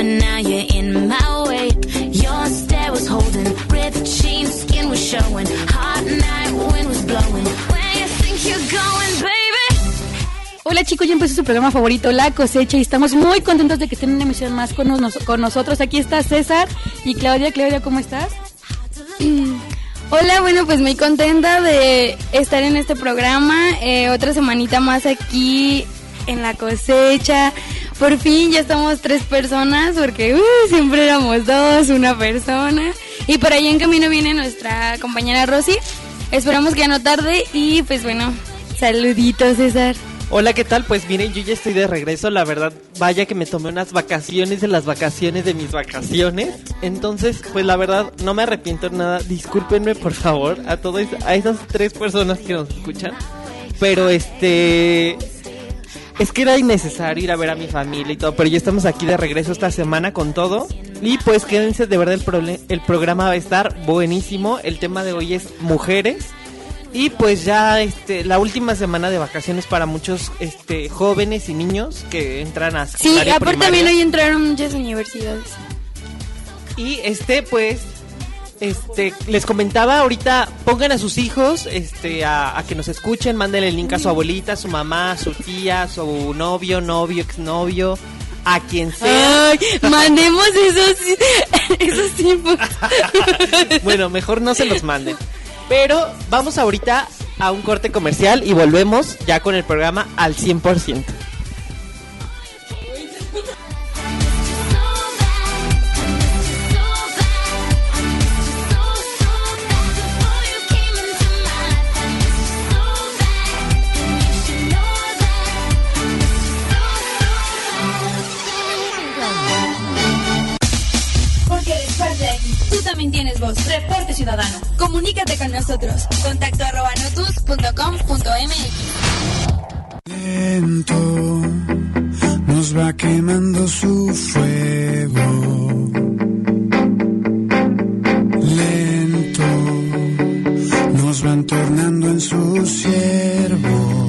but now you're in my way. Your stare was holding, ripped jeans, skin was showing, hot night, wind was blowing. Where you think you're going, baby? Hola chicos, ya empezó su programa favorito, La Cosecha, y estamos muy contentos de que estén en una emisión más con nosotros. Aquí está César y Claudia. Claudia, ¿cómo estás? Hola, bueno, pues muy contenta de estar en este programa, otra semanita más aquí en La Cosecha. Por fin ya estamos 3 personas, porque siempre éramos 2, una persona. Y por ahí en camino viene nuestra compañera Rosy. Esperamos que ya no tarde y pues bueno, saluditos, César. Hola, ¿qué tal? Pues miren, yo ya estoy de regreso, la verdad, vaya que me tomé unas vacaciones de las vacaciones de mis vacaciones. Entonces, pues la verdad, no me arrepiento de nada. Discúlpenme, por favor, a esas 3 personas que nos escuchan. Pero es que era innecesario ir a ver a mi familia y todo, pero ya estamos aquí de regreso esta semana con todo. Y pues quédense, de verdad el programa va a estar buenísimo. El tema de hoy es mujeres. Y pues ya la última semana de vacaciones para muchos jóvenes y niños que entran a secundaria. Sí, aparte primaria. también hoy entraron muchas universidades. Y les comentaba ahorita, pongan a sus hijos a que nos escuchen, mándenle el link a su abuelita, a su mamá, a su tía, a su novio, exnovio, a quien sea. Ay, mandemos esos tiempos. Bueno, mejor no se los manden. Pero vamos ahorita a un corte comercial y volvemos ya con el programa al 100%. También tienes voz. Reporte Ciudadano. Comunícate con nosotros. contacto@notus.com.mx. Lento nos va quemando su fuego. Lento nos van tornando en sus siervos.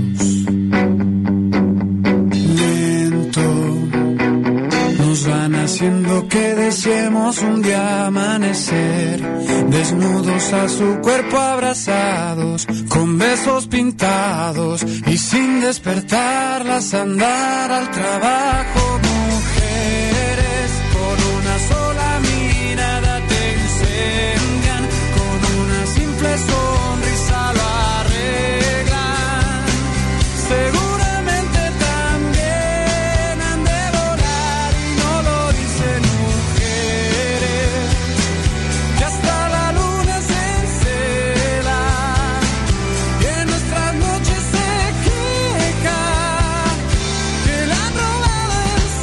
Nos van haciendo que deseemos un día amanecer, desnudos a su cuerpo abrazados, con besos pintados y sin despertarlas andar al trabajo. Mujeres con una sola mirada te incendian, con una simple sonrisa lo arreglan. Seguramente también han de volar y no lo dicen mujeres, que hasta la luna se encela y en nuestras noches se queja que la han robado en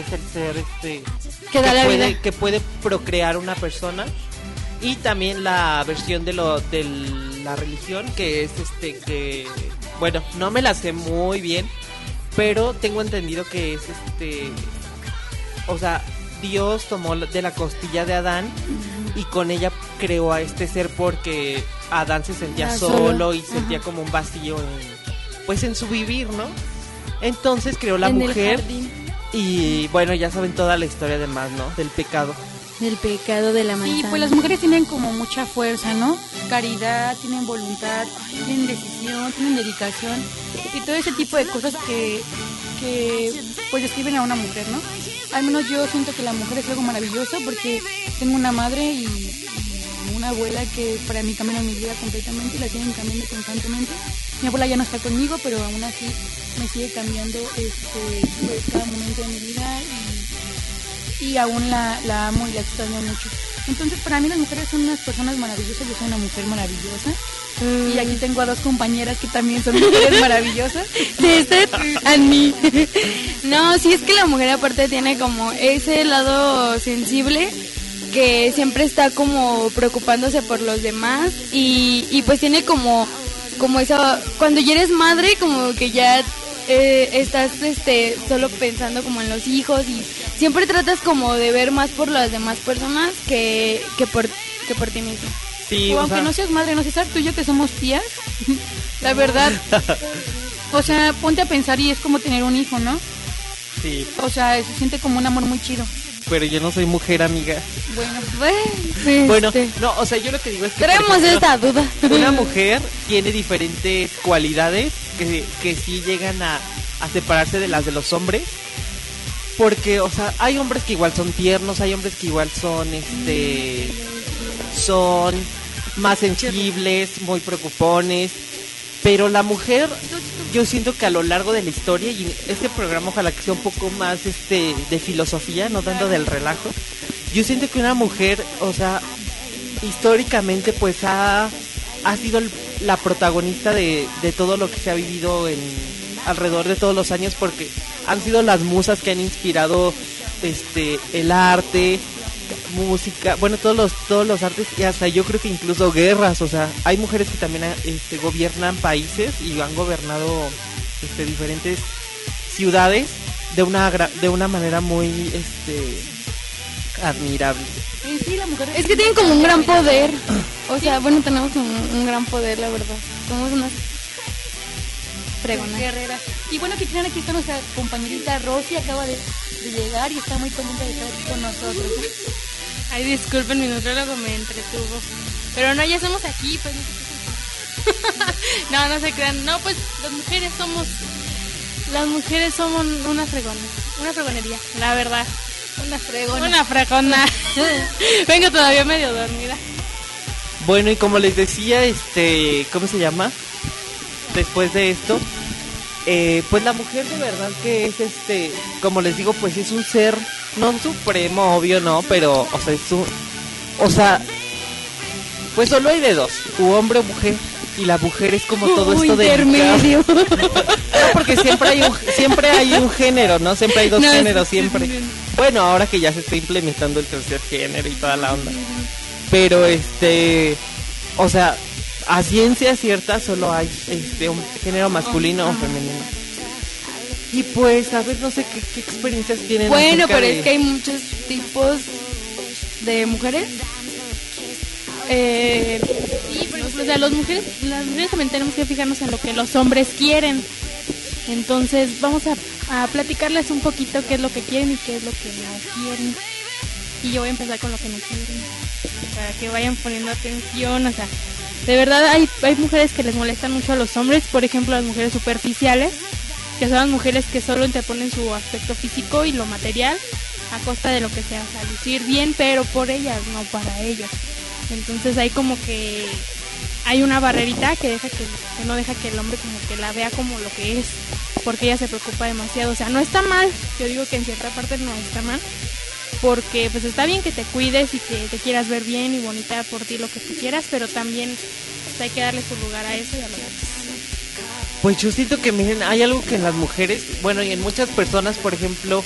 es el ser Que da la vida. que puede procrear una persona, y también la versión de la religión, que es que bueno, no me la sé muy bien, pero tengo entendido que es o sea, Dios tomó de la costilla de Adán y con ella creó a este ser porque Adán se sentía solo y sentía como un vacío en su vivir, ¿no? Entonces creó la mujer y bueno, ya saben toda la historia además, ¿no? Del pecado. Del pecado de la manzana. Sí, pues las mujeres tienen como mucha fuerza, ¿no? Caridad, tienen voluntad, tienen decisión, tienen dedicación y todo ese tipo de cosas que pues describen a una mujer, ¿no? Al menos yo siento que la mujer es algo maravilloso porque tengo una madre y una abuela que para mí cambiaron mi vida completamente y la siguen cambiando constantemente. Mi abuela ya no está conmigo, pero aún así me sigue cambiando pues, cada momento de mi vida y aún la amo y la extraño mucho. Entonces para mí las mujeres son unas personas maravillosas, yo soy una mujer maravillosa. Y aquí tengo a dos compañeras que también son mujeres maravillosas. A mí. No, sí, es que la mujer aparte tiene como ese lado sensible que siempre está como preocupándose por los demás y pues tiene como eso, cuando ya eres madre como que ya estás solo pensando como en los hijos y siempre tratas como de ver más por las demás personas que por ti mismo. Sí, o aunque no seas madre, no César, tú y yo que somos tías, la verdad, o sea, ponte a pensar y es como tener un hijo, ¿no? Sí. O sea, se siente como un amor muy chido. Pero yo no soy mujer, amiga. Bueno, no, o sea, yo lo que digo es que tenemos esta duda. Una mujer tiene diferentes cualidades que sí llegan a separarse de las de los hombres. Porque, o sea, hay hombres que igual son tiernos, hay hombres que igual son más sensibles, muy preocupones, pero la mujer, yo siento que a lo largo de la historia, y este programa ojalá que sea un poco más de filosofía, no tanto del relajo, yo siento que una mujer, o sea, históricamente pues ha sido la protagonista de todo lo que se ha vivido alrededor de todos los años, porque han sido las musas que han inspirado el arte, música, bueno, todos los artes, y hasta yo creo que incluso guerras. O sea, hay mujeres que también gobiernan países y han gobernado diferentes ciudades de una manera muy admirable. Sí, la mujer es que tienen como un gran poder. O sea, bueno, tenemos un gran poder, la verdad. Somos unas fregonas. Guerreras. Y bueno, que aquí está nuestra compañerita Rosy, acaba de llegar y está muy contenta de estar aquí con nosotros. Ay, disculpen, mi nutriólogo me entretuvo. Pero no, ya estamos aquí, pues. No se crean. No, pues las mujeres somos una fregonería, la verdad. Una fregona. Vengo todavía medio dormida. Bueno, y como les decía, ¿cómo se llama? Después de esto, pues la mujer de verdad que es como les digo, pues es un ser no supremo, obvio no, pero pues solo hay de dos, u hombre o mujer, y la mujer es como todo esto de intermedio. No, porque siempre hay un género, ¿no? Siempre hay dos géneros, siempre. Bueno, ahora que ya se está implementando el tercer género y toda la onda. Pero o sea, a ciencia cierta solo hay un género masculino o femenino. Y pues, a ver, no sé qué experiencias tienen. Bueno, pero es que hay muchos tipos de mujeres. Sí, pero, o sea, las mujeres también tenemos que fijarnos en lo que los hombres quieren. Entonces, vamos a platicarles un poquito qué es lo que quieren y qué es lo que no quieren. Y yo voy a empezar con lo que no quieren, para que vayan poniendo atención. O sea, de verdad hay mujeres que les molestan mucho a los hombres. Por ejemplo, las mujeres superficiales, que son las mujeres que solo interponen su aspecto físico y lo material a costa de lo que sea, o sea, lucir bien, pero por ellas, no para ellos. Entonces hay como que hay una barrerita que no deja que el hombre como que la vea como lo que es, porque ella se preocupa demasiado. O sea, no está mal, yo digo que en cierta parte no está mal, porque pues está bien que te cuides y que te quieras ver bien y bonita por ti, lo que tú quieras, pero también pues, hay que darle su lugar a eso y a lo demás. Pues yo siento que, miren, hay algo que en las mujeres, bueno, y en muchas personas, por ejemplo,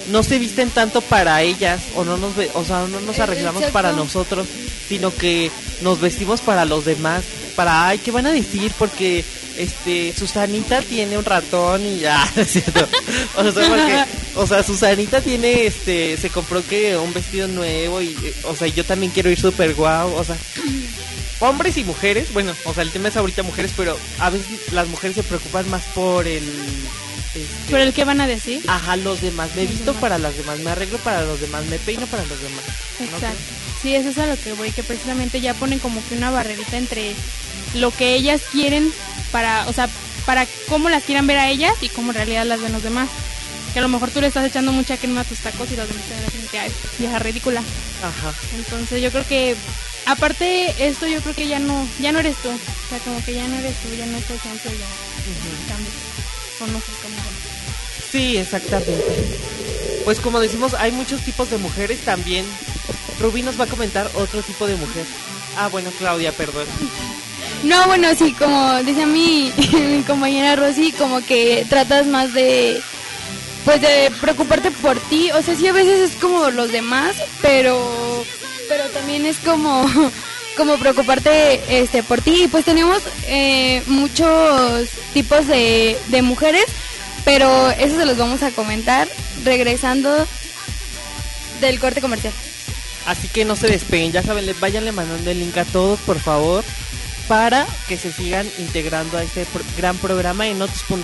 no se visten tanto para ellas o no nos arreglamos Exacto. para nosotros, sino que nos vestimos para los demás, para ay, ¿qué van a decir? Porque Susanita tiene un ratón y ya, ¿es cierto? Susanita tiene se compró que un vestido nuevo y yo también quiero ir súper guau, hombres y mujeres, bueno, el tema es ahorita mujeres, pero a veces las mujeres se preocupan más por el ¿Por el qué van a decir? Ajá, los demás, me visto para los demás, me arreglo para los demás, me peino para los demás. Exacto. Sí, eso es a lo que voy, que precisamente ya ponen como que una barrerita entre lo que ellas quieren para cómo las quieran ver a ellas y cómo en realidad las ven los demás. Que a lo mejor tú le estás echando mucha crema a tus tacos y los demás te dicen que ay, vieja ridícula. Ajá. Entonces yo creo que aparte esto yo creo que ya no eres tú. O sea, como que ya no eres tú, ya no es tu esencia, ya cambias. O no sé cómo. Sí, exactamente. Pues como decimos, hay muchos tipos de mujeres también. Rubí nos va a comentar otro tipo de mujer. Ah, bueno, Claudia, perdón. No, bueno, sí, como decía mi compañera Rosy, como que tratas más de preocuparte por ti. O sea, sí, a veces es como los demás, pero también es como preocuparte por ti. Y pues tenemos muchos tipos de mujeres, pero eso se los vamos a comentar regresando del corte comercial. Así que no se despeguen, ya saben, váyanle mandando el link a todos, por favor, para que se sigan integrando a este gran programa en otus.com.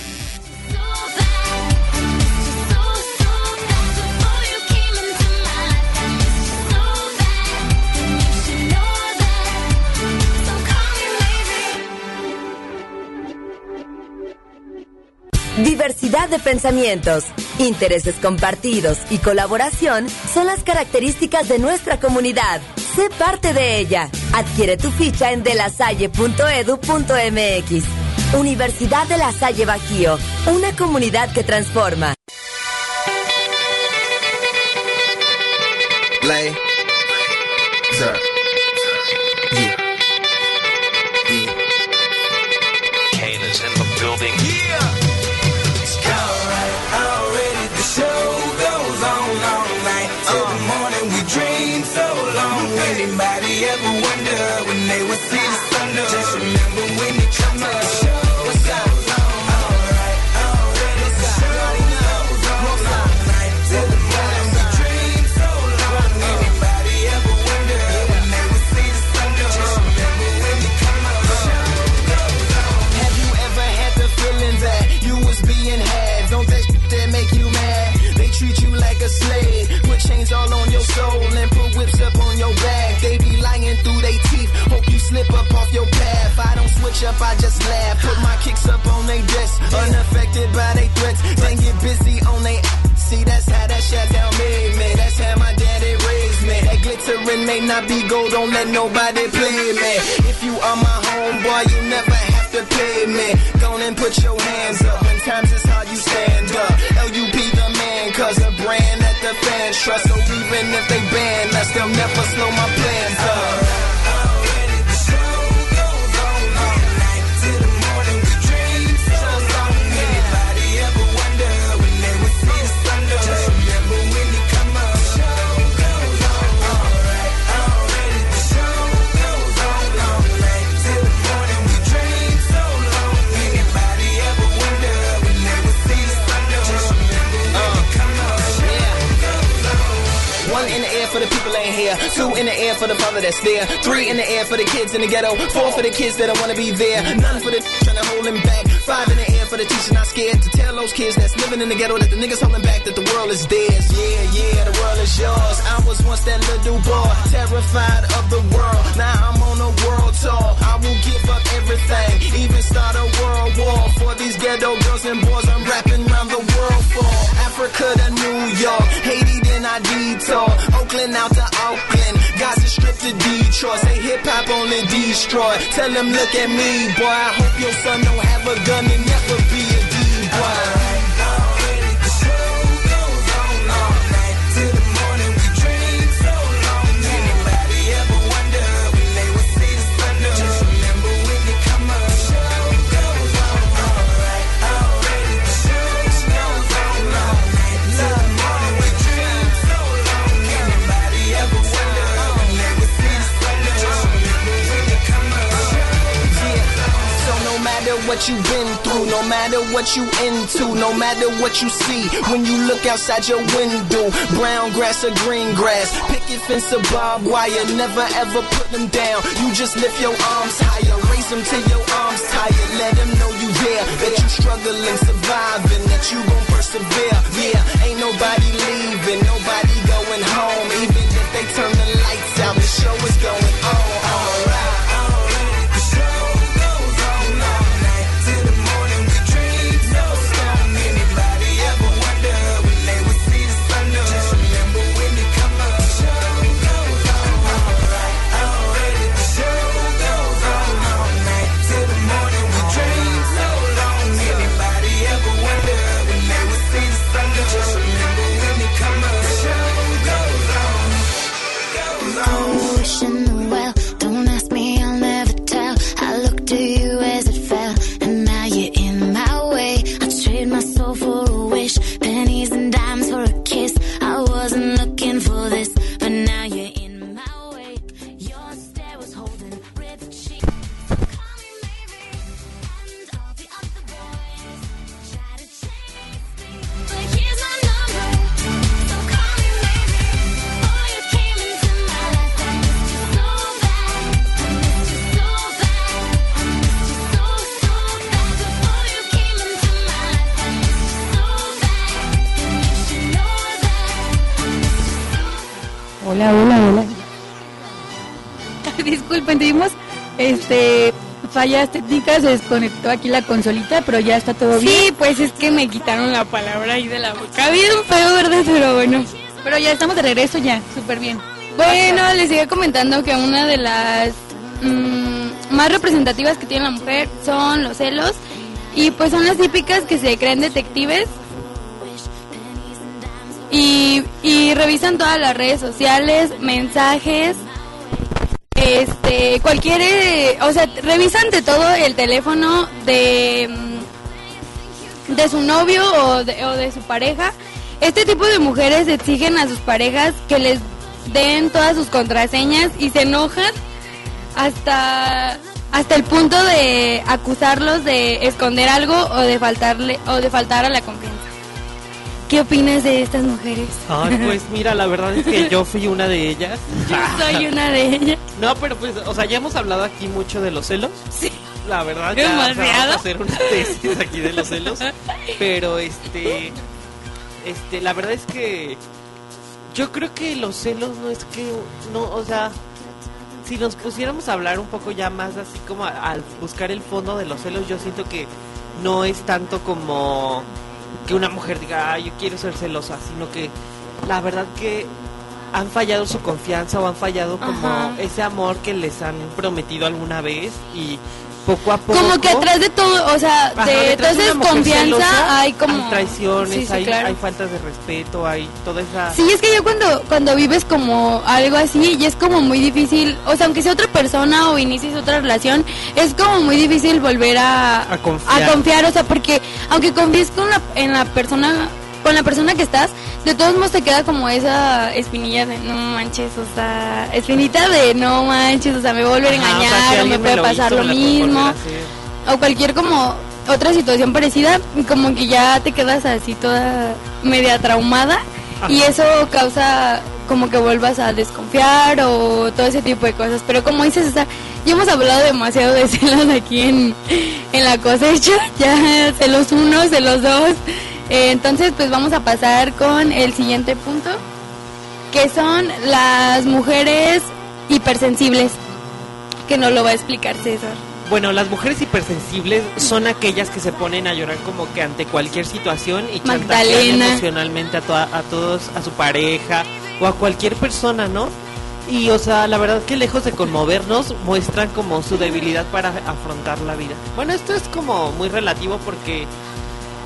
Diversidad de pensamientos, intereses compartidos y colaboración son las características de nuestra comunidad. Sé parte de ella. Adquiere tu ficha en delasalle.edu.mx. Universidad de La Salle Bajío, una comunidad que transforma. Lay. Sir. Yeah. Yeah. Kane is in the building. Yeah. Already the show goes on all night till the morning. We dream so long. Anybody ever wonder when they would see the sun? Just remember when you come up. What's up? Alright, already the show goes on all night till the morning. We dream so long. Anybody ever wonder when they would see the sun? Just remember when you come up. Have you ever had the feeling that you was being had? Don't that make you mad? They treat you like a slave, put chains all on your soul and put whips up on your back. They be lying through their teeth, hope you slip up off your path. I don't switch up, I just laugh, put my kicks up on they desk, unaffected by they threats, then get busy on they see, that's how that Chi-Town made me, that's how my daddy raised me. That glittering may not be gold, don't let nobody play me. If you are my homeboy, you never have to pay me. Go and put your hands up, when times is hard you stand up. LUP the man, cause a brand that the fans trust. So even if they ban us, they'll never slow my plans up. Already the show goes on all night till the morning. We dream so long. Anybody ever wonder when they would see the sun? Just remember when you come up. Show goes on alright. Already the show goes on all night till the morning. We dream so long. Anybody ever wonder when they would see the sun? Just remember when you come up. One in the air for the people ain't here. Two in the air for the father that's there. Three in the air for the kids in the ghetto. Four for the kids that don't wanna be there. None for the trying to hold them back. Five in the air for the teacher not scared to tell those kids that's living in the ghetto that the niggas holding back that the world is theirs. Yeah, yeah, the world is yours. I was once that little boy, terrified of the world. Now I'm on a world tour. I will give up everything, even start a world war for these ghetto girls and boys. I'm rapping around the world for Africa to New York, Haiti then I detour, Oakland out to Auckland, Gaza Strip to Detroit. Say hip hop only destroy. Tell them look at me, boy. I hope your son don't have a gun and never be a D-boy. what you've been through, no matter what you into, no matter what you see. When you look outside your window, brown grass or green grass, picket fence or barbed wire, never ever put them down. You just lift your arms higher, raise them till your arms tired. Let them know you there, that you struggling, surviving, that you gon' persevere. Yeah, ain't nobody leaving, nobody going home. Even if they turn the lights out, the show is going on. Alright. Hola. Disculpen, tuvimos fallas técnicas, se desconectó aquí la consolita, pero ya está todo bien. Sí, pues es que me quitaron la palabra ahí de la boca. Bien feo, ¿verdad? Pero bueno. Pero ya estamos de regreso ya, súper bien. Bueno, les sigo comentando que una de las más representativas que tiene la mujer son los celos. Y pues son las típicas que se creen detectives. Y revisan todas las redes sociales, mensajes, o sea, revisan de todo el teléfono de su novio o de su pareja. Este tipo de mujeres exigen a sus parejas que les den todas sus contraseñas y se enojan hasta el punto de acusarlos de esconder algo o de faltar a la confianza. ¿Qué opinas de estas mujeres? Ay, pues mira, la verdad es que yo fui una de ellas. Yo soy una de ellas. No, pero pues, o sea, ya hemos hablado aquí mucho de los celos. Sí. La verdad, ya demasiado. vamos a hacer una tesis aquí de los celos. Pero la verdad es que yo creo que los celos o sea, si nos pusiéramos a hablar un poco ya más así como al buscar el fondo de los celos, yo siento que no es tanto como que una mujer diga, yo quiero ser celosa, sino que la verdad que han fallado su confianza o han fallado como ese amor que les han prometido alguna vez y poco a poco... Como que atrás de todo, o sea, de toda esa desconfianza hay como... Hay traiciones, sí, claro. hay faltas de respeto, hay toda esa... Sí, es que yo cuando vives como algo así, y es como muy difícil, o sea, aunque sea otra persona o inicies otra relación, es como muy difícil volver a confiar, o sea, porque aunque confíes con la persona que estás, de todos modos te queda como esa espinilla de no manches, o sea, espinita de no manches, o sea, me voy a volver a engañar, o, sea, si me puede pasar lo mismo, o cualquier como otra situación parecida, como que ya te quedas así toda media traumada. Ajá. Y eso causa como que vuelvas a desconfiar o todo ese tipo de cosas, pero como dices, o sea, ya hemos hablado demasiado de celos aquí en la cosecha, ya celos 1, celos 2. Entonces pues vamos a pasar con el siguiente punto, que son las mujeres hipersensibles, que nos lo va a explicar César. Bueno, las mujeres hipersensibles son aquellas que se ponen a llorar como que ante cualquier situación y chantajean emocionalmente a todos, a su pareja o a cualquier persona, ¿no? Y o sea, la verdad que lejos de conmovernos, muestran como su debilidad para afrontar la vida. Bueno, esto es como muy relativo porque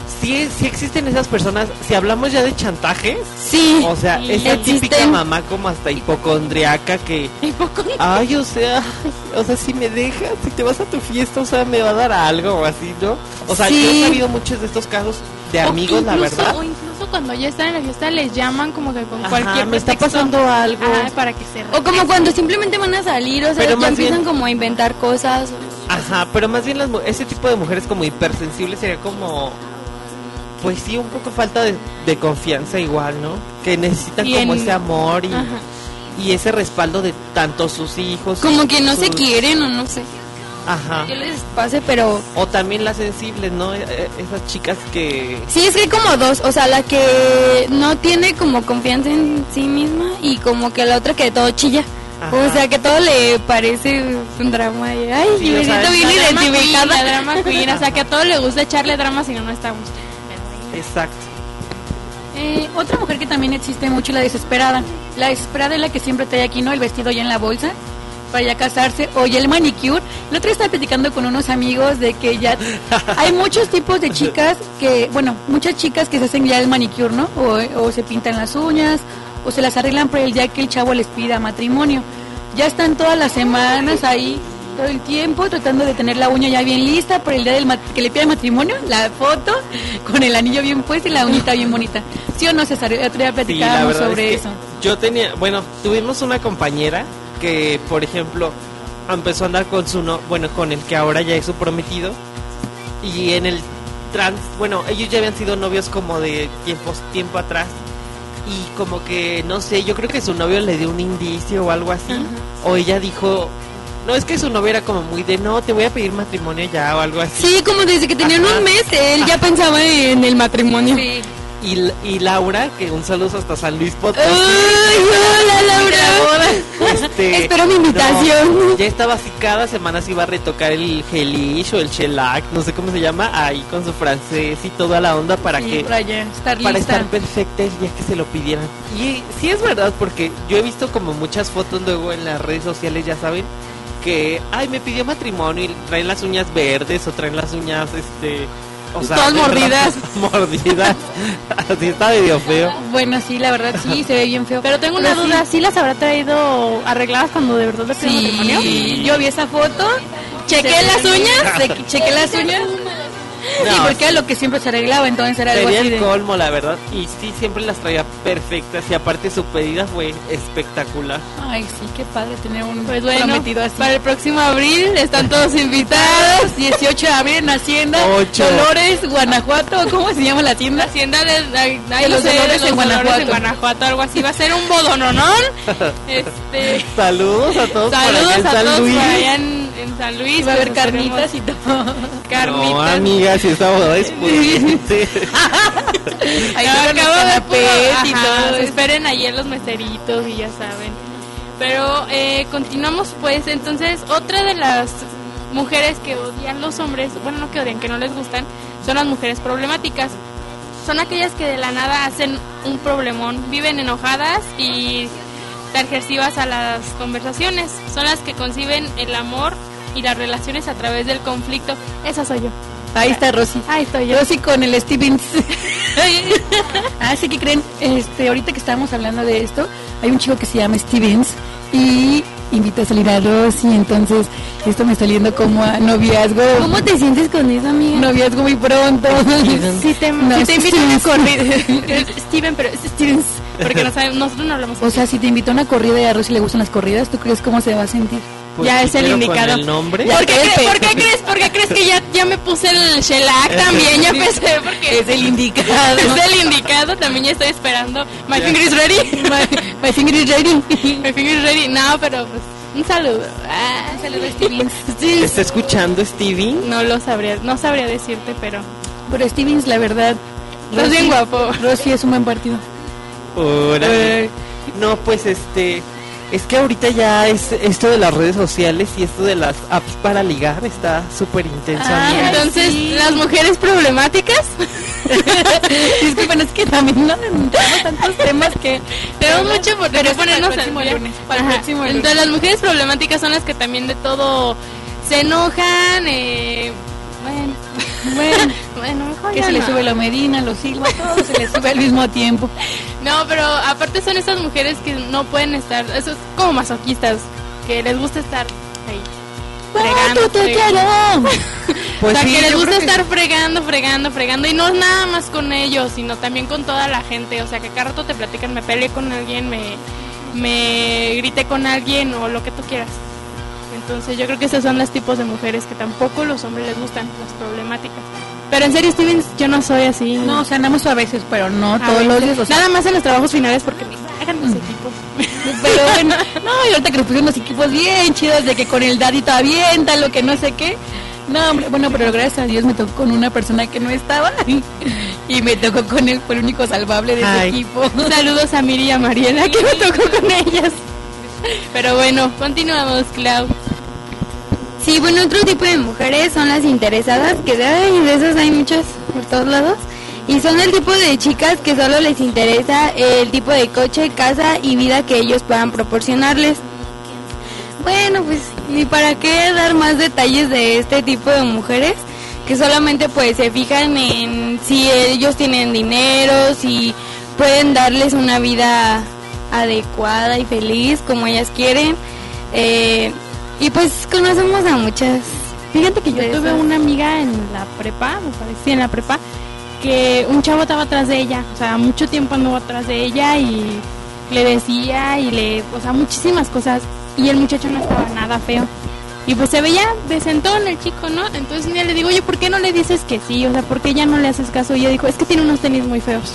sí existen esas personas. Si hablamos ya de chantaje, Sí. o sea, Sí, esa típica existen. mamá como hasta hipocondriaca que, ay, o sea, si me dejas, si te vas a tu fiesta, o sea, me va a dar algo o así, ¿no? O sea, Sí. yo he sabido muchos de estos casos de amigos, la verdad. O incluso cuando ya están en la fiesta les llaman como que con Ajá, cualquier me está pretexto. pasando algo. Para que se O como cuando simplemente van a salir, o sea, Pero ya más empiezan bien- como a inventar cosas. Ajá, pero más bien ese tipo de mujeres como hipersensibles sería como, pues sí, un poco falta de confianza igual, ¿no? Que necesitan Y como en- ese amor Ajá. y ese respaldo de tanto sus hijos. Como que no se sus- quieren o no sé. Ajá. ¿Qué les pase? Pero O también las sensibles, ¿no? Esas chicas que... sí, es que hay como dos. O sea, la que no tiene como confianza en sí misma y como que la otra que todo chilla. Ajá. O sea, que todo le parece un drama. Y, ay, Sí, y me o sea, siento bien La drama queen, identificada. la drama queen, o sea, que a todos les gusta echarle drama si no está a gusto. Exacto. Otra mujer que también existe mucho es la desesperada. La desesperada es la que siempre trae aquí, ¿no? El vestido ya en la bolsa para ya casarse. O ya el manicure. El otro día estaba platicando con unos amigos de que ya hay muchos tipos de chicas que, bueno, muchas chicas que se hacen ya el manicure, ¿no? O se pintan las uñas o se las arreglan para el día que el chavo les pida matrimonio. Ya están todas las semanas ahí, todo el tiempo, tratando de tener la uña ya bien lista para el día que le pida matrimonio, la foto con el anillo bien puesto y la uñita bien bonita. ¿Sí o no, César? El otro día Sí, la platicábamos verdad sobre es que eso. yo tenía, bueno, tuvimos una compañera que, por ejemplo, empezó a andar con con el que ahora ya es su prometido, y en el ellos ya habían sido novios como de tiempo atrás, y como que, no sé, yo creo que su novio le dio un indicio o algo así, o ella dijo, no, es que su novio era como muy de, no, te voy a pedir matrimonio ya, o algo así. Sí, como desde que tenían Ajá. un mes, él ya pensaba en el matrimonio. Sí. Y Laura, que un saludo hasta San Luis Potosí. ¡Ay, hola, Laura! Espero mi invitación. no, ya estaba así, cada semana se iba a retocar el gelish o el shellac, no sé cómo se llama, ahí con su francés y toda la onda para Sí, para ya estar para lista. estar perfecta el día que se lo pidieran. Y sí es verdad, porque yo he visto como muchas fotos luego en las redes sociales, ya saben, que, ay, me pidió matrimonio y traen las uñas verdes o traen las uñas, o sea, todas de verdad, mordidas. mordidas. Así está medio feo. Bueno, sí, la verdad sí, se ve bien feo. Pero tengo una duda, ¿sí las habrá traído arregladas cuando de verdad le pidió matrimonio? Sí, yo vi esa foto, Chequé las uñas. chequé las uñas. Sí, No, porque era lo que siempre se arreglaba, entonces era algo sería así el de... colmo, la verdad. Y sí, siempre las traía perfectas. Y aparte su pedida fue espectacular. Ay, sí, qué padre tener un Pues bueno, prometido así. para el próximo abril están todos invitados. 18 de abril en Hacienda, 8. Dolores, Guanajuato, ¿cómo se llama la hacienda? Hacienda de De los Dolores en Guanajuato. algo así. Va a ser un bodononón. Saludos a todos por allá Saludos en a San todos Luis. por allá en San Luis. Y va a haber pues, esperemos- carnitas y todo. Carnitas. No, amiga, si esta boda es pudiente. Ahí No, tocan los acabo de canapés y ajá, todo. esperen ayer los meseritos y ya saben. Pero continuamos pues, entonces otra de las mujeres que odian los hombres, bueno, no que odian, que no les gustan, son las mujeres problemáticas. Son aquellas que de la nada hacen un problemón, viven enojadas y tergersivas a las conversaciones. Son las que conciben el amor y las relaciones a través del conflicto. Esa soy yo. Ahí está Rosy. Ahí estoy yo. Rosy con el Stevens. Así que creen, ahorita que estábamos hablando de esto, hay un chico que se llama Stevens y invita a salir a Rosy, entonces esto me está saliendo como a noviazgo. ¿Cómo te sientes con eso, amiga? Noviazgo muy pronto. Si te, No, si te invito a una Stevens. corrida, es Steven, pero es Stevens, porque no sabemos, nosotros no hablamos. O sea, si te invito a una corrida y a Rosy le gustan las corridas, ¿tú crees cómo se va a sentir? Pues ya sí, es el pero con indicado. el nombre. Ya. ¿Por qué crees que ya me puse el shellac también? Ya empecé porque Es el indicado. es el indicado, también ya estoy esperando. My finger is ready. My finger is ready. My finger is ready. No, pero pues un saludo. Un saludo a Stevens. Sí, ¿Está escuchando Stevie? no sabría decirte, pero Pero Stevens, la verdad. estás bien guapo. Rosy es un buen partido. Órale. No, pues es que ahorita ya es esto de las redes sociales y esto de las apps para ligar está súper intenso. amiga. Entonces, sí. las mujeres problemáticas. Disculpen, es que también no tenemos tantos temas que Tenemos mucho por Pero qué eso para el ponernos próximo al día. lunes, para el Ajá. próximo lunes. Entonces las mujeres problemáticas son las que también de todo se enojan, bueno, bueno, mejor Que ya se le no. sube la Medina, los Silva, todo se le sube al mismo tiempo. No, pero aparte son estas mujeres que no pueden estar, eso es como masoquistas, que les gusta estar ahí. Fregando, fregando. Pues o sea, sí, que les yo gusta creo que- estar fregando y no es nada más con ellos, sino también con toda la gente, o sea, que cada rato te platican, me peleé con alguien, me grité con alguien o lo que tú quieras. Entonces yo creo que esos son los tipos de mujeres que tampoco los hombres les gustan, las problemáticas. Pero en serio, Steven, yo no soy así. No, o sea, andamos a veces, pero no A todos los veces. días. O sea, Nada más en los trabajos finales porque me cagan los equipos. pero bueno, no, y ahorita que nos pusieron los equipos bien chidos de que con el dadito avienta, lo que no sé qué. No, hombre, bueno, pero gracias a Dios me tocó con una persona que no estaba y me tocó con él, fue el único salvable de ese Ay. equipo. Saludos a Miri y a Mariela que me tocó con ellas. Pero bueno, continuamos, Clau. Sí, bueno, otro tipo de mujeres son las interesadas, que de esas hay muchas por todos lados. Y son el tipo de chicas que solo les interesa el tipo de coche, casa y vida que ellos puedan proporcionarles. Bueno, pues ni para qué dar más detalles de este tipo de mujeres que solamente pues se fijan en si ellos tienen dinero, si pueden darles una vida adecuada y feliz como ellas quieren. Y pues conocemos a muchas. Fíjate que yo de tuve esas. una amiga en la prepa, me parece, en la prepa, que un chavo estaba atrás de ella, o sea, mucho tiempo anduvo atrás de ella y le decía o sea, muchísimas cosas, y el muchacho no estaba nada feo. Y pues se veía decentón el chico, ¿no? Entonces un día le digo, oye, ¿por qué no le dices que sí? O sea, ¿por qué ya no le haces caso? Y ella dijo, es que tiene unos tenis muy feos.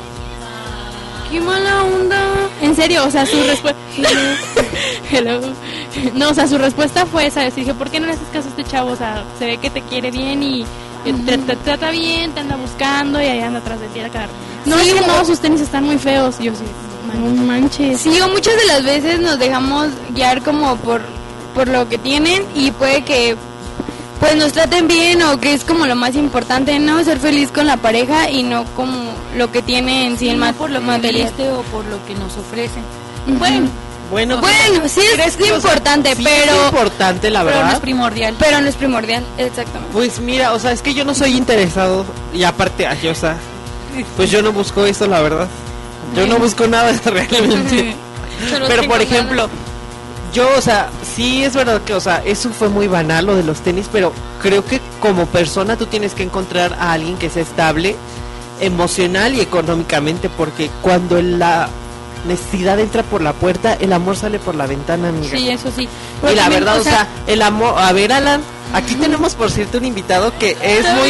¡Qué mala onda! En serio, o sea, su respuesta... Hello. No, o sea, su respuesta fue esa. Dije, ¿por qué no le haces caso a este chavo? O sea, se ve que te quiere bien y te trata bien, te anda buscando y ahí anda atrás de ti a cada rato. No, Sí, es que o- no, sus tenis están muy feos. Y yo sí, no manches. Sí, o muchas de las veces nos dejamos guiar como por lo que tienen y puede que pues nos traten bien o que es como lo más importante, ¿no? Ser feliz con la pareja y no como lo que tienen en sí, el no por lo material. material o por lo que nos ofrecen. Bueno, Bueno, sí ¿crees es que, o sea, importante, sí pero es importante, la Pero no verdad. es primordial. pero no es primordial, exactamente. Pues mira, o sea, es que yo no soy interesado y aparte, ay, o sea, pues yo no busco eso, la verdad. Yo no busco nada realmente. Pero por ejemplo, yo, o sea, sí es verdad que, o sea, eso fue muy banal lo de los tenis, pero creo que como persona tú tienes que encontrar a alguien que sea estable emocional y económicamente, porque cuando la necesidad entra por la puerta, el amor sale por la ventana, amiga. Sí, eso sí. Y Pero la también, verdad, o sea, el amor... A ver, Alan, aquí tenemos, por cierto, un invitado que es muy...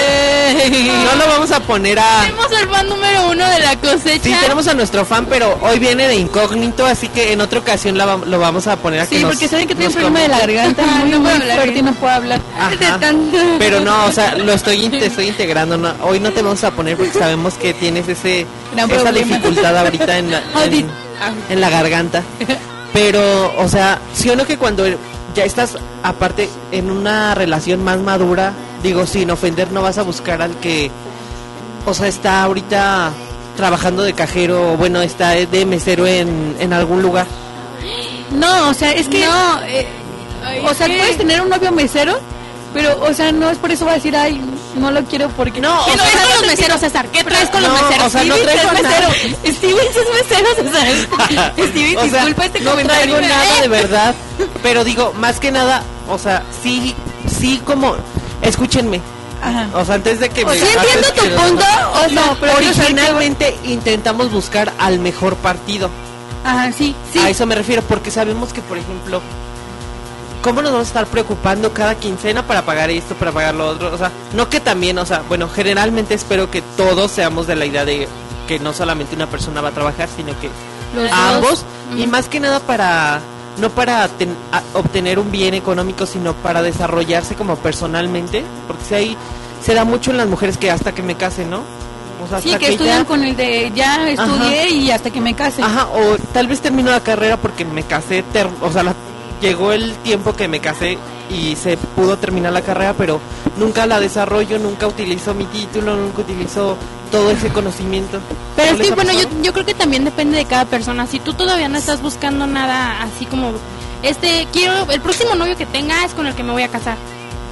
No lo vamos a poner a... Tenemos al fan número 1 de la cosecha. Sí, tenemos a nuestro fan, pero hoy viene de incógnito, así que en otra ocasión lo vamos a poner a que sí, nos- porque saben que tiene un nos problema de la comente. garganta muy, No muy puedo hablar fuerte y bien. no puedo hablar. Ajá. Pero no, o sea, te estoy integrando. No, hoy no te vamos a poner porque sabemos que tienes Gran esa problema. dificultad ahorita en la garganta. Pero, o sea, sí o no que cuando ya estás aparte en una relación más madura, digo, sin ofender, no vas a buscar al que, o sea, está ahorita trabajando de cajero, o bueno, está de mesero en algún lugar. No, o sea, es que... No, o sea, ¿qué? puedes tener un novio mesero, pero, o sea, no es por eso va a decir, ay, no lo quiero porque... No, ¿Qué o sea, traes con los meseros, César? ¿Qué traes con los no, meseros? o sea, no Steven traigo es nada. mesero. Steven sí es mesero, César. Steven, O sea, disculpa este no comentario. traigo nada de verdad, pero digo, más que nada, o sea, sí como, escúchenme, Ajá. o sea, antes de que me... sí entiendo antes tu que- punto, o sea, No, pero originalmente intentamos buscar al mejor partido, Ajá, sí, sí. a eso me refiero, porque sabemos que, por ejemplo, ¿cómo nos vamos a estar preocupando cada quincena para pagar esto, para pagar lo otro? O sea, no que también, o sea, bueno, generalmente espero que todos seamos de la idea de que no solamente una persona va a trabajar, sino que Los ambos, dos. y más que nada para, no para obtener un bien económico, sino para desarrollarse como personalmente, porque si hay, se da mucho en las mujeres que hasta que me case, ¿no? O sea, Sí, hasta que estudian ya- con el de ya estudié Ajá. y hasta que me case. Ajá, o tal vez termino la carrera porque me casé, o sea, llegó el tiempo que me casé y se pudo terminar la carrera, pero nunca la desarrollo, nunca utilizo mi título, nunca utilizo todo ese conocimiento. Pero ¿No es les que, ha bueno, pasado? yo creo que también depende de cada persona. Si tú todavía no estás buscando nada así como, quiero, el próximo novio que tenga es con el que me voy a casar.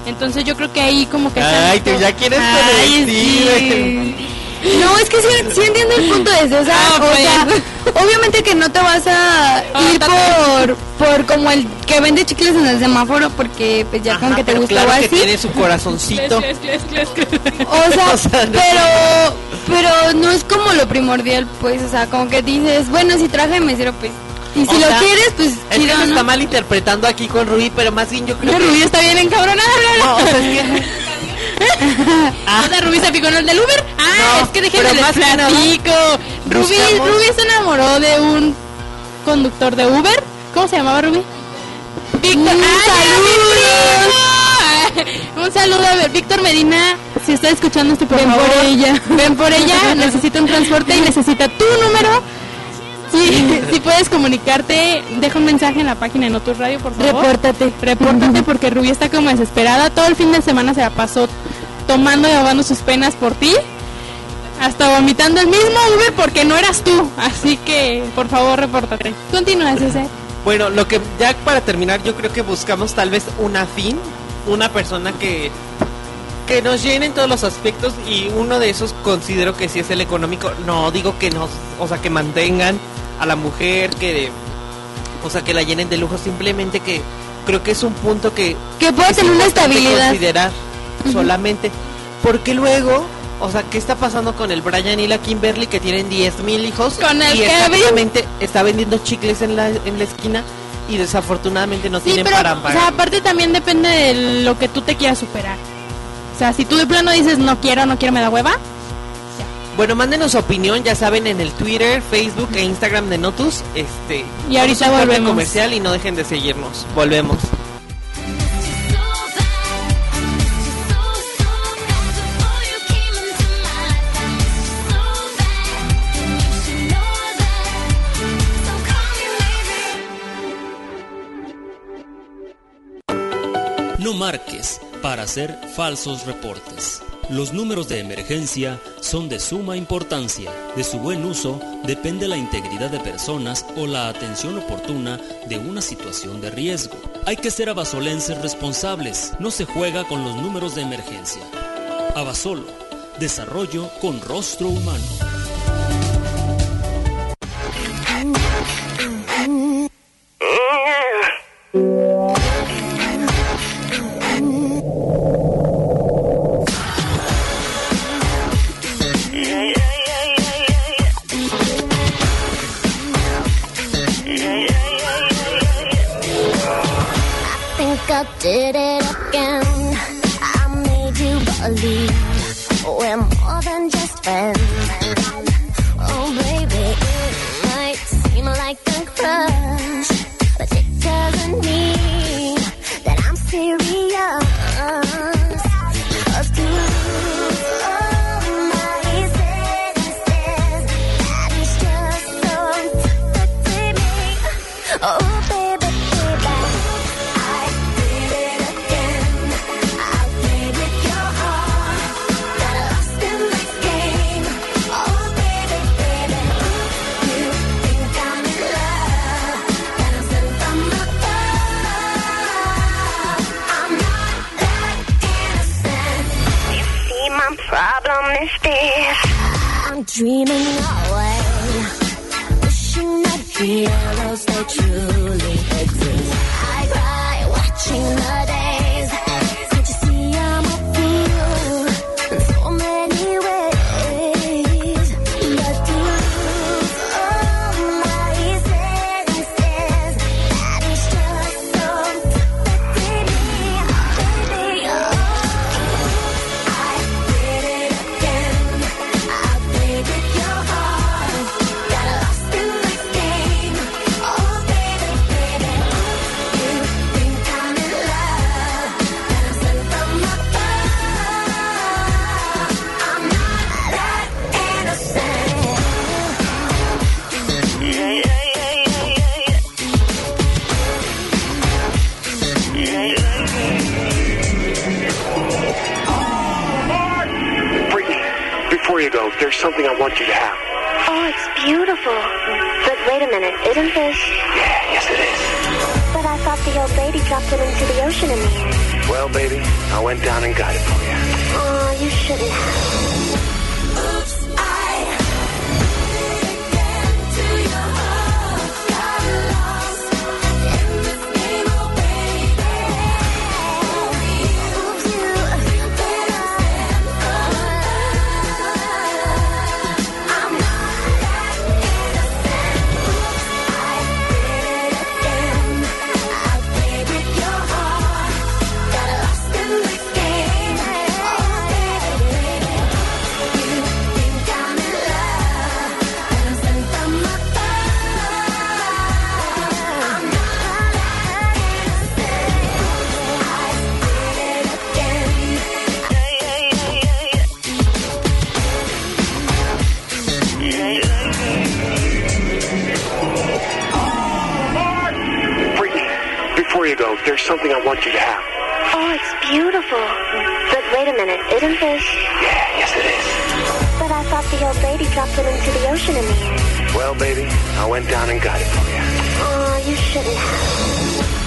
Entonces yo creo que ahí como que... Ay, tú ya quieres predecir. Sí. No, es que sí entiendo el punto de eso, o sea, obviamente que no te vas a ir por como el que vende chicles en el semáforo, porque pues ya con que te gusta claro o así. que tiene su corazoncito. O sea, no, pero no es como lo primordial, pues, o sea, como que dices, bueno, si traje de mesero, pues, y si lo quieres, pues, es chido, que ¿no? está mal interpretando aquí con Rubí, pero más bien yo creo que... Rubí está bien encabronada. No, o sea, es que... ¿La Rubí se picó en el del Uber? No, Es que déjenme pero les más que nada, platico. Rubí se enamoró de un conductor de Uber. ¿Cómo se llamaba Rubí? Víctor. Un saludo a ver, Víctor Medina. Si está escuchando esto, por favor. Ven por ella. Necesita un transporte y necesita tu número. Si puedes comunicarte, deja un mensaje en la página de Notus Radio, por favor. Repórtate porque Rubí está como desesperada. Todo el fin de semana se la pasó tomando y ahogando sus penas por ti. Hasta vomitando el mismo Uber porque no eras tú. Así que, por favor, repórtate. Continúa, César. Bueno, lo que ya para terminar, yo creo que buscamos tal vez una persona que nos llene en todos los aspectos, y uno de esos considero que sí es el económico. No digo que que mantengan a la mujer, que la llenen de lujo, simplemente que creo que es un punto que pueda tener una estabilidad, considerar solamente, porque luego, ¿qué está pasando con el Brian y la Kimberly, que tienen 10,000 hijos? Con el y Kevin está vendiendo chicles en la esquina, y desafortunadamente no tienen para pagar. O sea, aparte también depende de lo que tú te quieras superar. O sea, si tú de plano dices no quiero, me da hueva. Bueno, mándenos su opinión, ya saben, en el Twitter, Facebook e Instagram de Notus. Y ahorita vamos a un corte volvemos. comercial y no dejen de seguirnos. Volvemos. No marques para hacer falsos reportes. Los números de emergencia son de suma importancia. De su buen uso depende la integridad de personas o la atención oportuna de una situación de riesgo. Hay que ser abasolenses responsables. No se juega con los números de emergencia. Abasolo, desarrollo con rostro humano. Did it again. I made you believe we're more than just friends. Oh baby, it might seem like a crush, but it doesn't mean that I'm serious. 'Cause two of my senses, that is just so to me. Oh baby, problem is this: I'm dreaming away, wishing that heroes they truly exist. I cry watching the days. Can't you see I'm a fool in so many ways? The truth of my senses, that is just so pathetic, baby. Before you go, there's something I want you to have. Oh, it's beautiful. But wait a minute, isn't this? Yeah, yes it is. But I thought the old lady dropped it into the ocean in the air. Well, baby, I went down and got it for you. Oh, you shouldn't have. Before you go, there's something I want you to have. Oh, it's beautiful. But wait a minute, isn't this? Yeah, yes it is. But I thought the old lady dropped it into the ocean in the end. Well, baby, I went down and got it for you. Oh, you shouldn't have.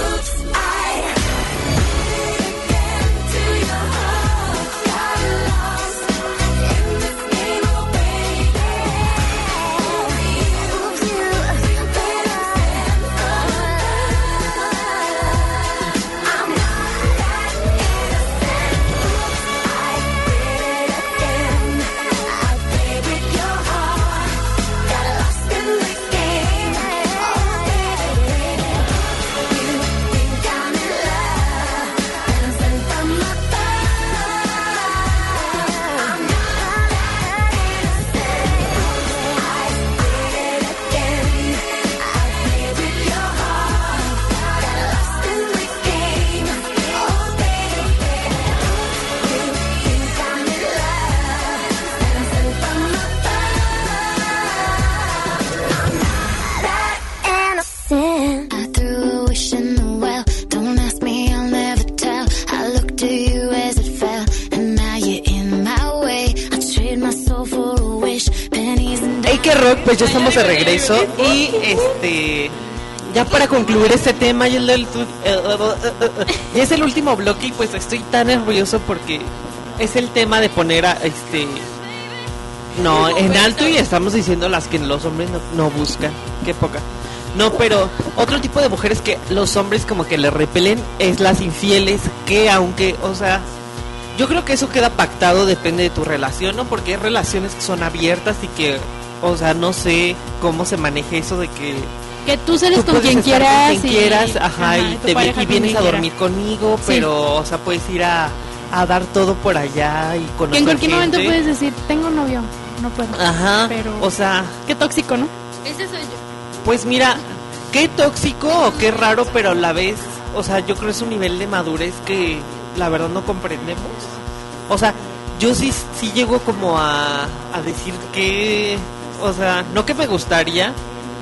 Qué rock, pues ya estamos de regreso y ya para concluir este tema y es el último bloque y pues estoy tan nervioso porque es el tema de poner a en alto y estamos diciendo las que los hombres no buscan, qué poca. No, pero otro tipo de mujeres que los hombres como que le repelen es las infieles, que aunque, o sea, yo creo que eso queda pactado, depende de tu relación, ¿no? Porque hay relaciones que son abiertas y que, o sea, no sé cómo se maneja eso de que tú sales con quien quieras, ajá, y vienes a dormir conmigo, pero, o sea, puedes ir a dar todo por allá y conocer que en cualquier gente. momento puedes decir, tengo novio, no puedo. Ajá, pero o sea, qué tóxico, ¿no? Ese soy yo. Pues mira, qué tóxico o qué raro, pero a la vez, o sea, yo creo que es un nivel de madurez que la verdad no comprendemos. O sea, yo sí llego como a decir que, o sea, no que me gustaría,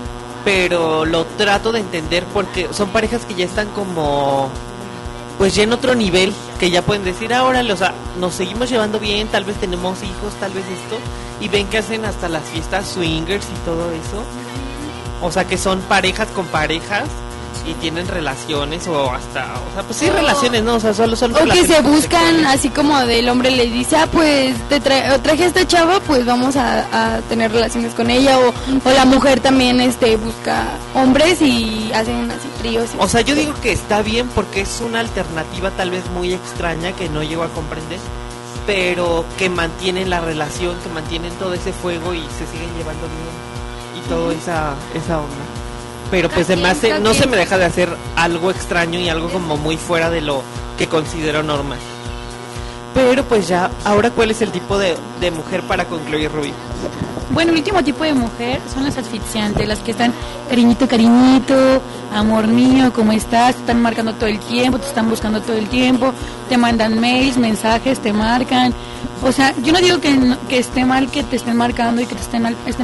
pero lo trato de entender porque son parejas que ya están como, pues ya en otro nivel, que ya pueden decir, ahora, o sea, nos seguimos llevando bien, tal vez tenemos hijos, tal vez esto, y ven que hacen hasta las fiestas swingers y todo eso. O sea, que son parejas con parejas y tienen relaciones o hasta, o sea, pues sí, relaciones, ¿no? O sea, solo son relaciones. O que se buscan así como del hombre le dice, pues traje a esta chava, pues vamos a tener relaciones con ella. O la mujer también busca hombres y hacen así tríos. O sea, yo digo que está bien porque es una alternativa tal vez muy extraña que no llego a comprender, pero que mantienen la relación, que mantienen todo ese fuego y se siguen llevando bien. Y toda esa onda. Pero pues además no se me deja de hacer algo extraño y algo como muy fuera de lo que considero normal. Pero pues ya, ahora ¿cuál es el tipo de mujer para concluir, Rubí? Bueno, el último tipo de mujer son las asfixiantes, las que están cariñito, cariñito, amor mío, ¿cómo estás? Te están marcando todo el tiempo, te están buscando todo el tiempo, te mandan mails, mensajes, te marcan. O sea, yo no digo que esté mal que te estén marcando y que te estén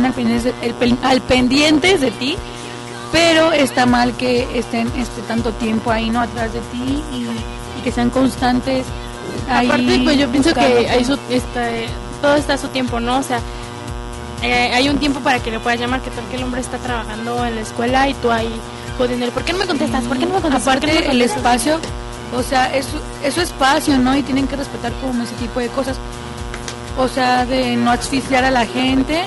al pendientes de ti, pero está mal que estén tanto tiempo ahí, ¿no? Atrás de ti y que sean constantes. Aparte, pues yo pienso que hay todo está a su tiempo, ¿no? O sea, hay un tiempo para que le puedas llamar, que tal que el hombre está trabajando en la escuela y tú ahí jodiendo, ¿por qué no me contestas? ¿Por qué no me contestas? Aparte, el espacio O sea, es su espacio, ¿no? Y tienen que respetar como ese tipo de cosas. O sea, de no asfixiar a la gente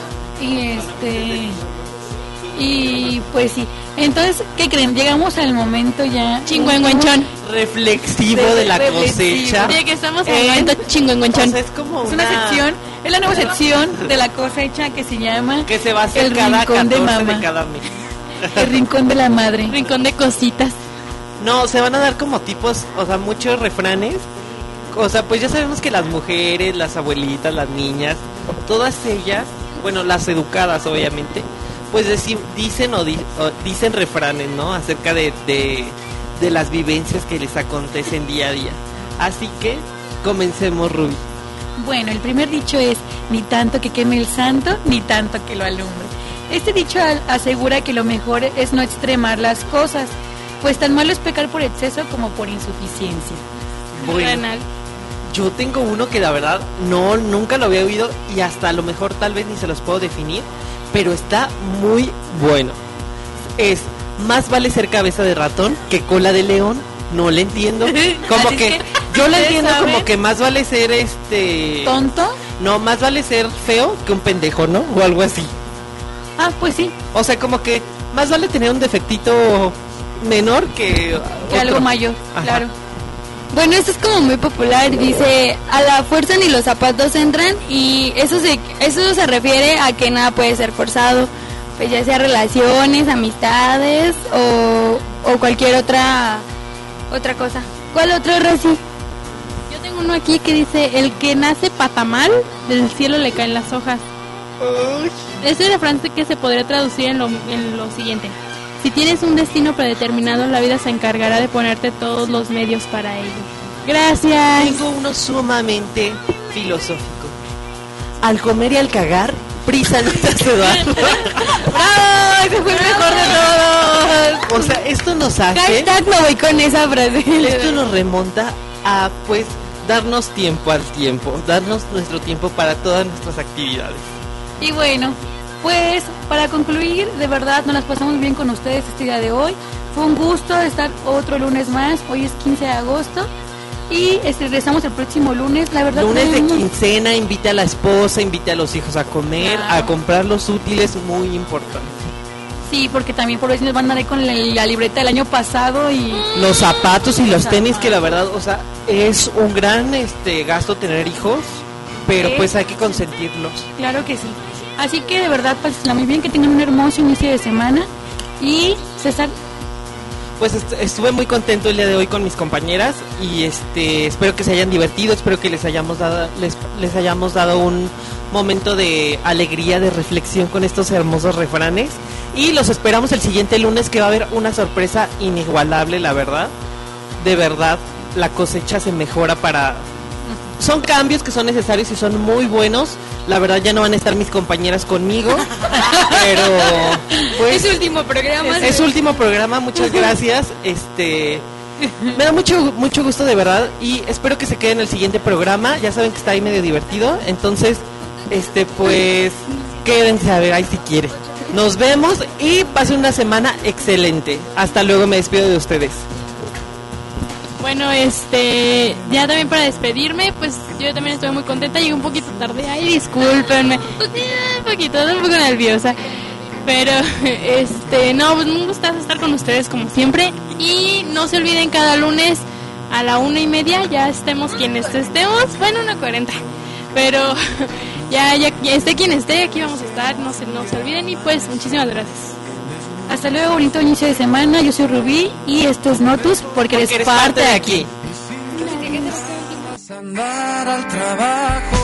y pues sí. Entonces, ¿qué creen? Llegamos al momento ya chingüengüenchón reflexivo de la cosecha. Oye, que estamos en el momento chingüengüenchón. O sea, es como una sección, es la nueva sección de la cosecha que se llama que se va a hacer el cada rincón 14 de mamá. de cada mes. El rincón de la madre. Rincón de cositas. No, se van a dar como tipos, o sea, muchos refranes. O sea, pues ya sabemos que las mujeres, las abuelitas, las niñas, todas ellas, bueno, las educadas obviamente, pues dicen refranes, ¿no? Acerca de las vivencias que les acontecen día a día. Así que comencemos, Ruby. Bueno, el primer dicho es: ni tanto que queme el santo, ni tanto que lo alumbre. Este dicho asegura que lo mejor es no extremar las cosas, pues tan malo es pecar por exceso como por insuficiencia. Bueno, yo tengo uno que la verdad nunca lo había oído y hasta a lo mejor tal vez ni se los puedo definir, pero está muy bueno. Es: más vale ser cabeza de ratón que cola de león. No le entiendo. Como que yo le entiendo como que más vale ser ¿tonto? No, más vale ser feo que un pendejo, ¿no? O algo así. Ah, pues sí. O sea, como que más vale tener un defectito menor que algo mayor. Ajá. Claro. Bueno, esto es como muy popular, dice: a la fuerza ni los zapatos entran, y eso se refiere a que nada puede ser forzado, pues ya sea relaciones, amistades o cualquier otra cosa. ¿Cuál otro, Rosy? Yo tengo uno aquí que dice: el que nace patamal, del cielo le caen las hojas. Ese refrán que se podría traducir en lo siguiente: si tienes un destino predeterminado, la vida se encargará de ponerte todos los medios para ello. Gracias. Tengo uno sumamente filosófico: al comer y al cagar, prisa no te hace dar. ¡Bravo! ¡Ese fue el mejor de todos! O sea, esto nos hace... Hashtag me voy con esa frase. Esto nos remonta a, pues, darnos tiempo al tiempo, darnos nuestro tiempo para todas nuestras actividades. Y bueno, pues para concluir, de verdad nos las pasamos bien con ustedes este día de hoy. Fue un gusto estar otro lunes más. Hoy es 15 de agosto y regresamos el próximo lunes. La verdad, lunes de quincena, invite a la esposa, invite a los hijos a comer, a comprar los útiles, muy importante. Sí, porque también por veces van a dar con la libreta del año pasado y los zapatos y los tenis, que la verdad, o sea, es un gran gasto tener hijos, pero pues hay que consentirlos. Claro que sí. Así que de verdad, pásenla muy bien, que tengan un hermoso inicio de semana. Y César, pues estuve muy contento el día de hoy con mis compañeras y espero que se hayan divertido, espero que les hayamos dado un momento de alegría, de reflexión con estos hermosos refranes, y los esperamos el siguiente lunes, que va a haber una sorpresa inigualable, la verdad. De verdad, la cosecha se mejora son cambios que son necesarios y son muy buenos. La verdad, ya no van a estar mis compañeras conmigo, pero pues es último programa. Es último programa, muchas gracias. Me da mucho gusto, de verdad, y espero que se queden en el siguiente programa. Ya saben que está ahí medio divertido, entonces pues quédense a ver ahí si quieren. Nos vemos y pasen una semana excelente. Hasta luego, me despido de ustedes. Bueno, ya también para despedirme, pues yo también estoy muy contenta, llegué un poquito tarde, ay, discúlpenme, un poco nerviosa, pero, no, pues un gustazo estar con ustedes como siempre, y no se olviden, cada lunes a la 1:30, ya estemos quienes estemos, bueno, 1:40, pero ya esté quien esté, aquí vamos a estar, no se olviden, y pues muchísimas gracias. Hasta luego, bonito inicio de semana. Yo soy Rubí y esto es Notus, porque eres parte de aquí. Andar al trabajo.